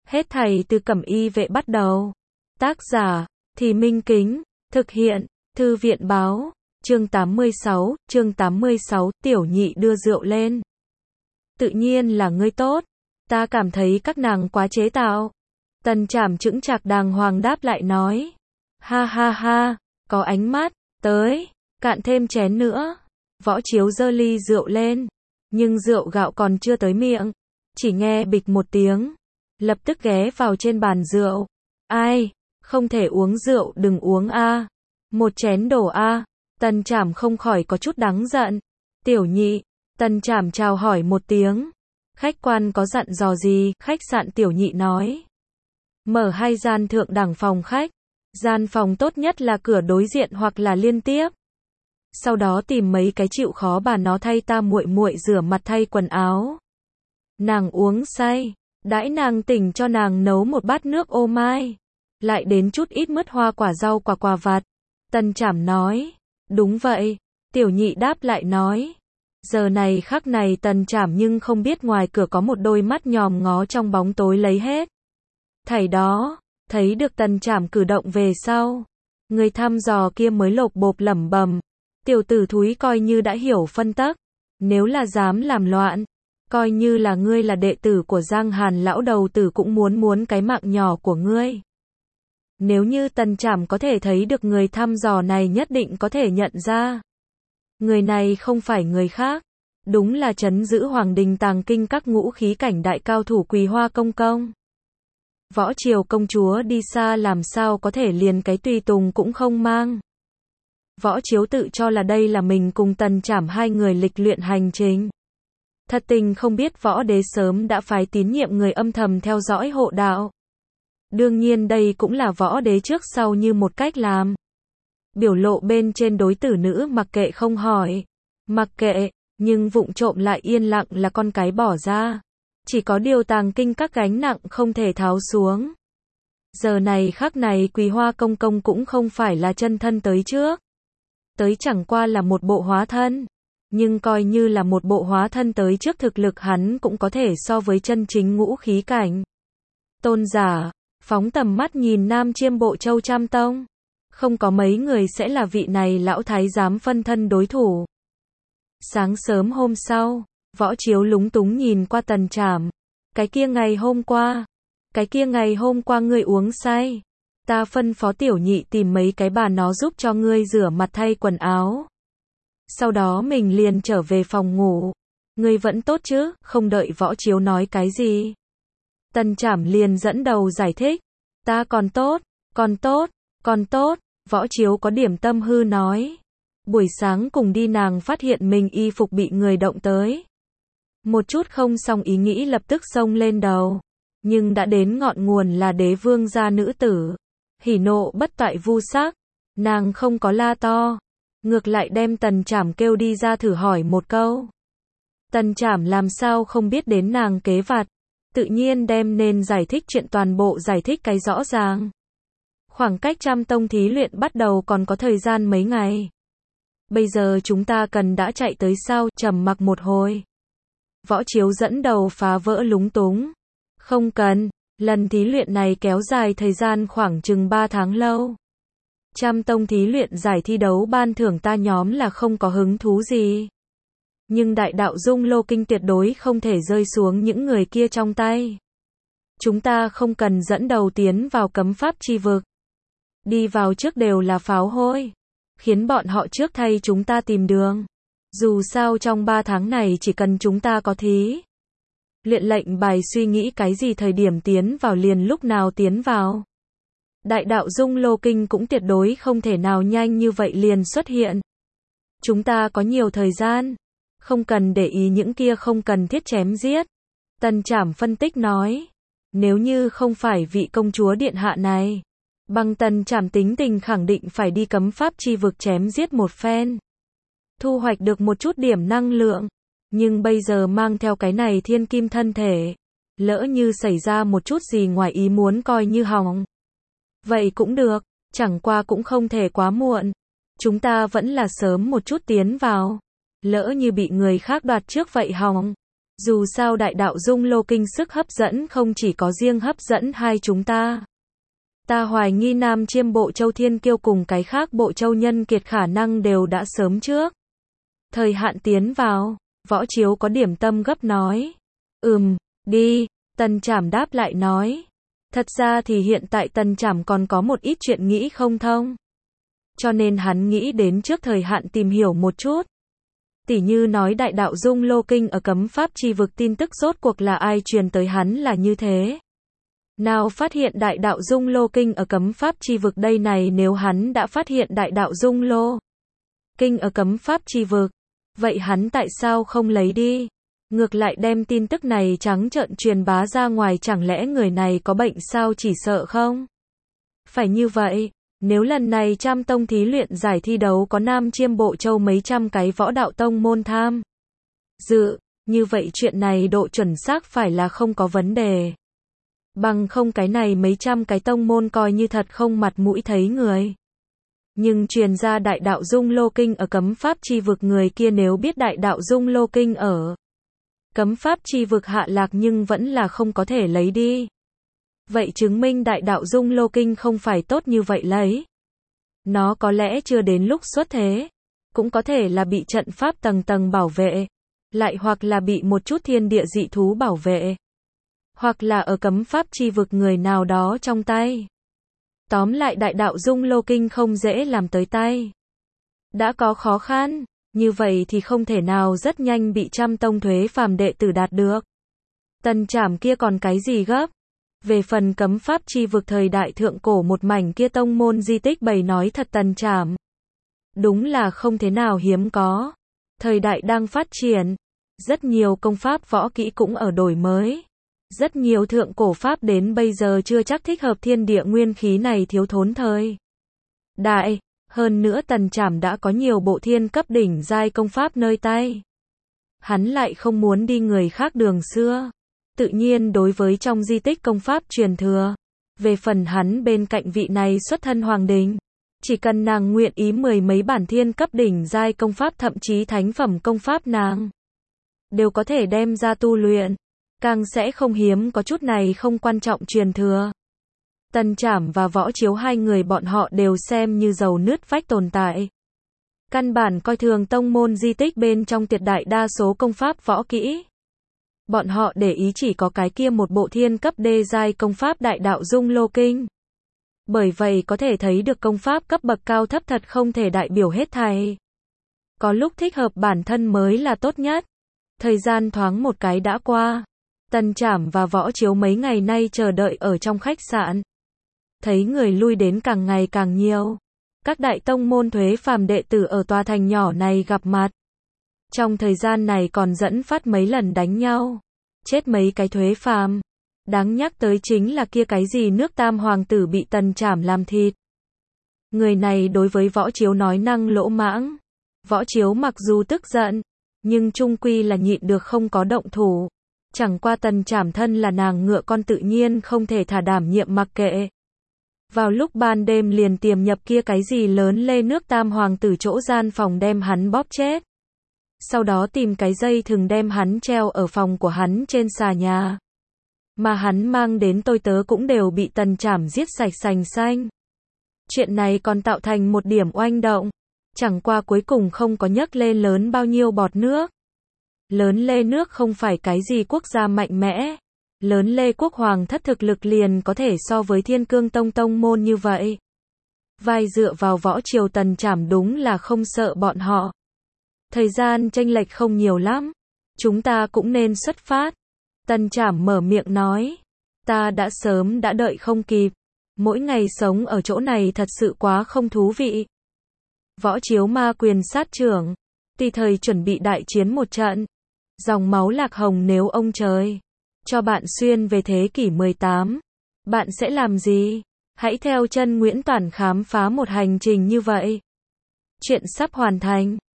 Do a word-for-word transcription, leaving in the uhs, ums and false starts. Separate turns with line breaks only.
Hết thảy từ Cẩm Y vệ bắt đầu. Tác giả, Thì Minh Kính, thực hiện, Thư viện báo, chương tám mươi sáu, chương tám mươi sáu, Tiểu Nhị đưa rượu lên. Tự nhiên là ngươi tốt, ta cảm thấy các nàng quá chế tạo. Tần Trảm chững chạc đàng hoàng đáp lại nói. Ha ha ha, có ánh mắt, tới, cạn thêm chén nữa. Võ Chiếu giơ ly rượu lên, nhưng rượu gạo còn chưa tới miệng, chỉ nghe bịch một tiếng, lập tức ghé vào trên bàn rượu. Ai, không thể uống rượu đừng uống a. Một chén đổ a. Tần Trảm không khỏi có chút đáng giận. Tiểu Nhị, Tần Trảm chào hỏi một tiếng. Khách quan có dặn dò gì? Khách sạn Tiểu Nhị nói. Mở hai gian thượng đẳng phòng khách. Gian phòng tốt nhất là cửa đối diện hoặc là liên tiếp. Sau đó tìm mấy cái chịu khó bà nó thay ta muội muội rửa mặt thay quần áo. Nàng uống say, đãi nàng tỉnh cho nàng nấu một bát nước ô mai, lại đến chút ít mứt hoa quả rau quả quà vặt. Tần Trảm nói. Đúng vậy. Tiểu Nhị đáp lại nói. Giờ này khắc này Tần Trảm nhưng không biết ngoài cửa có một đôi mắt nhòm ngó trong bóng tối lấy hết thảy đó. Thấy được Tần Trảm cử động về sau, người thăm dò kia mới lộp bộp lẩm bẩm. Tiểu tử thúi coi như đã hiểu phân tắc. Nếu là dám làm loạn, coi như là ngươi là đệ tử của Giang Hàn lão đầu tử cũng muốn muốn cái mạng nhỏ của ngươi. Nếu như Tần Trảm có thể thấy được người thăm dò này nhất định có thể nhận ra. Người này không phải người khác. Đúng là trấn giữ Hoàng Đình Tàng Kinh các ngũ khí cảnh đại cao thủ Quỳ Hoa Công Công. Võ Triều công chúa đi xa làm sao có thể liền cái tùy tùng cũng không mang. Võ Chiếu tự cho là đây là mình cùng Tần Trảm hai người lịch luyện hành trình. Thật tình không biết võ đế sớm đã phái tín nhiệm người âm thầm theo dõi hộ đạo. Đương nhiên đây cũng là võ đế trước sau như một cách làm. Biểu lộ bên trên đối tử nữ mặc kệ không hỏi. Mặc kệ, nhưng vụng trộm lại yên lặng là con cái bỏ ra. Chỉ có điều Tàng Kinh các gánh nặng không thể tháo xuống. Giờ này khắc này Quỳ Hoa Công Công cũng không phải là chân thân tới trước. Tới chẳng qua là một bộ hóa thân. Nhưng coi như là một bộ hóa thân tới trước thực lực hắn cũng có thể so với chân chính ngũ khí cảnh. Tôn giả, phóng tầm mắt nhìn Nam Chiêm Bộ Châu Trăm Tông. Không có mấy người sẽ là vị này lão thái giám phân thân đối thủ. Sáng sớm hôm sau, Võ Chiếu lúng túng nhìn qua Tần Trảm. Cái kia ngày hôm qua. Cái kia ngày hôm qua ngươi uống say. Ta phân phó Tiểu Nhị tìm mấy cái bà nó giúp cho ngươi rửa mặt thay quần áo. Sau đó mình liền trở về phòng ngủ. Ngươi vẫn tốt chứ? Không đợi Võ Chiếu nói cái gì. Tần Trảm liền dẫn đầu giải thích. Ta còn tốt, còn tốt, còn tốt. Võ Chiếu có điểm tâm hư nói. Buổi sáng cùng đi nàng phát hiện mình y phục bị người động tới. Một chút không xong ý nghĩ lập tức xông lên đầu. Nhưng đã đến ngọn nguồn là đế vương gia nữ tử. Hỉ nộ bất toại vu sắc. Nàng không có la to. Ngược lại đem Tần Trảm kêu đi ra thử hỏi một câu. Tần Trảm làm sao không biết đến nàng kế vặt. Tự nhiên đem nên giải thích chuyện toàn bộ giải thích cái rõ ràng. Khoảng cách Trăm Tông thí luyện bắt đầu còn có thời gian mấy ngày. Bây giờ chúng ta cần đã chạy tới sao? Trầm mặc một hồi. Võ Chiếu dẫn đầu phá vỡ lúng túng. Không cần, lần thí luyện này kéo dài thời gian khoảng chừng ba tháng lâu. Trăm Tông thí luyện giải thi đấu ban thưởng ta nhóm là không có hứng thú gì. Nhưng đại đạo Dung Lô Kinh tuyệt đối không thể rơi xuống những người kia trong tay. Chúng ta không cần dẫn đầu tiến vào cấm pháp chi vực. Đi vào trước đều là pháo hôi. Khiến bọn họ trước thay chúng ta tìm đường. Dù sao trong ba tháng này chỉ cần chúng ta có thí luyện lệnh bài suy nghĩ cái gì thời điểm tiến vào liền lúc nào tiến vào. Đại đạo Dung Lô Kinh cũng tuyệt đối không thể nào nhanh như vậy liền xuất hiện. Chúng ta có nhiều thời gian. Không cần để ý những kia không cần thiết chém giết. Tần Trảm phân tích nói. Nếu như không phải vị công chúa điện hạ này. Bằng Tần Trảm tính tình khẳng định phải đi cấm pháp chi vực chém giết một phen. Thu hoạch được một chút điểm năng lượng. Nhưng bây giờ mang theo cái này thiên kim thân thể. Lỡ như xảy ra một chút gì ngoài ý muốn coi như hỏng. Vậy cũng được, chẳng qua cũng không thể quá muộn. Chúng ta vẫn là sớm một chút tiến vào. Lỡ như bị người khác đoạt trước vậy hỏng. Dù sao đại đạo dung lô kinh sức hấp dẫn không chỉ có riêng hấp dẫn hai chúng ta. Ta hoài nghi Nam Chiêm Bộ Châu Thiên Kiêu cùng cái khác Bộ Châu Nhân Kiệt khả năng đều đã sớm trước thời hạn tiến vào. Võ Chiếu có điểm tâm gấp nói. Ừm, đi, Tần Trảm đáp lại nói. Thật ra thì hiện tại Tần Trảm còn có một ít chuyện nghĩ không thông. Cho nên hắn nghĩ đến trước thời hạn tìm hiểu một chút. Tỉ như nói đại đạo dung lô kinh ở cấm pháp chi vực tin tức rốt cuộc là ai truyền tới hắn là như thế. Nào phát hiện đại đạo dung lô kinh ở cấm pháp chi vực đây này, nếu hắn đã phát hiện đại đạo dung lô kinh ở cấm pháp chi vực, vậy hắn tại sao không lấy đi? Ngược lại đem tin tức này trắng trợn truyền bá ra ngoài, chẳng lẽ người này có bệnh sao, chỉ sợ không? Phải như vậy, nếu lần này trăm tông thí luyện giải thi đấu có Nam Chiêm Bộ Châu mấy trăm cái võ đạo tông môn tham dự, như vậy chuyện này độ chuẩn xác phải là không có vấn đề. Bằng không cái này mấy trăm cái tông môn coi như thật không mặt mũi thấy người. Nhưng truyền ra đại đạo dung lô kinh ở cấm pháp chi vực, người kia nếu biết đại đạo dung lô kinh ở cấm pháp chi vực hạ lạc nhưng vẫn là không có thể lấy đi. Vậy chứng minh đại đạo dung lô kinh không phải tốt như vậy lấy. Nó có lẽ chưa đến lúc xuất thế. Cũng có thể là bị trận pháp tầng tầng bảo vệ. Lại hoặc là bị một chút thiên địa dị thú bảo vệ. Hoặc là ở cấm pháp chi vực người nào đó trong tay. Tóm lại đại đạo dung lô kinh không dễ làm tới tay. Đã có khó khăn, như vậy thì không thể nào rất nhanh bị trăm tông thuế phàm đệ tử đạt được. Tần Trảm kia còn cái gì gấp? Về phần cấm pháp chi vực thời đại thượng cổ một mảnh kia tông môn di tích bày nói thật Tần Trảm. Đúng là không thế nào hiếm có. Thời đại đang phát triển. Rất nhiều công pháp võ kỹ cũng ở đổi mới. Rất nhiều thượng cổ pháp đến bây giờ chưa chắc thích hợp thiên địa nguyên khí này thiếu thốn thời đại. Hơn nữa Tần Trảm đã có nhiều bộ thiên cấp đỉnh giai công pháp nơi tay. Hắn lại không muốn đi người khác đường xưa. Tự nhiên đối với trong di tích công pháp truyền thừa. Về phần hắn bên cạnh vị này xuất thân hoàng đình. Chỉ cần nàng nguyện ý mười mấy bản thiên cấp đỉnh giai công pháp, thậm chí thánh phẩm công pháp nàng đều có thể đem ra tu luyện. Càng sẽ không hiếm có chút này không quan trọng truyền thừa. Tần Trảm và Võ Chiếu hai người bọn họ đều xem như dầu nứt vách tồn tại. Căn bản coi thường tông môn di tích bên trong tuyệt đại đa số công pháp võ kỹ. Bọn họ để ý chỉ có cái kia một bộ thiên cấp đê giai công pháp đại đạo dung lô kinh. Bởi vậy có thể thấy được công pháp cấp bậc cao thấp thật không thể đại biểu hết thảy. Có lúc thích hợp bản thân mới là tốt nhất. Thời gian thoáng một cái đã qua. Tần Trảm và Võ Chiếu mấy ngày nay chờ đợi ở trong khách sạn. Thấy người lui đến càng ngày càng nhiều. Các đại tông môn thuế phàm đệ tử ở tòa thành nhỏ này gặp mặt. Trong thời gian này còn dẫn phát mấy lần đánh nhau. Chết mấy cái thuế phàm. Đáng nhắc tới chính là kia cái gì nước Tam hoàng tử bị Tần Trảm làm thịt. Người này đối với Võ Chiếu nói năng lỗ mãng. Võ Chiếu mặc dù tức giận, nhưng chung quy là nhịn được không có động thủ. Chẳng qua Tần Trảm thân là nàng ngựa con tự nhiên không thể thả đảm nhiệm mặc kệ. Vào lúc ban đêm liền tiềm nhập kia cái gì lớn lê nước Tam hoàng tử chỗ gian phòng đem hắn bóp chết. Sau đó tìm cái dây thừng đem hắn treo ở phòng của hắn trên xà nhà. Mà hắn mang đến tôi tớ cũng đều bị Tần Trảm giết sạch sành xanh. Chuyện này còn tạo thành một điểm oanh động. Chẳng qua cuối cùng không có nhấc lên lớn bao nhiêu bọt nước. Lớn lê nước không phải cái gì quốc gia mạnh mẽ. Lớn lê quốc hoàng thất thực lực liền có thể so với Thiên Cương Tông tông môn như vậy. Vai dựa vào Võ Triều Tần Trảm đúng là không sợ bọn họ. Thời gian chênh lệch không nhiều lắm. Chúng ta cũng nên xuất phát. Tần Trảm mở miệng nói. Ta đã sớm đã đợi không kịp. Mỗi ngày sống ở chỗ này thật sự quá không thú vị. Võ Chiếu ma quyền sát trưởng. Tùy thời chuẩn bị đại chiến một trận. Dòng máu lạc hồng nếu ông trời cho bạn xuyên về thế kỷ mười tám. Bạn sẽ làm gì? Hãy theo chân Nguyễn Toản khám phá một hành trình như vậy. Chuyện sắp hoàn thành.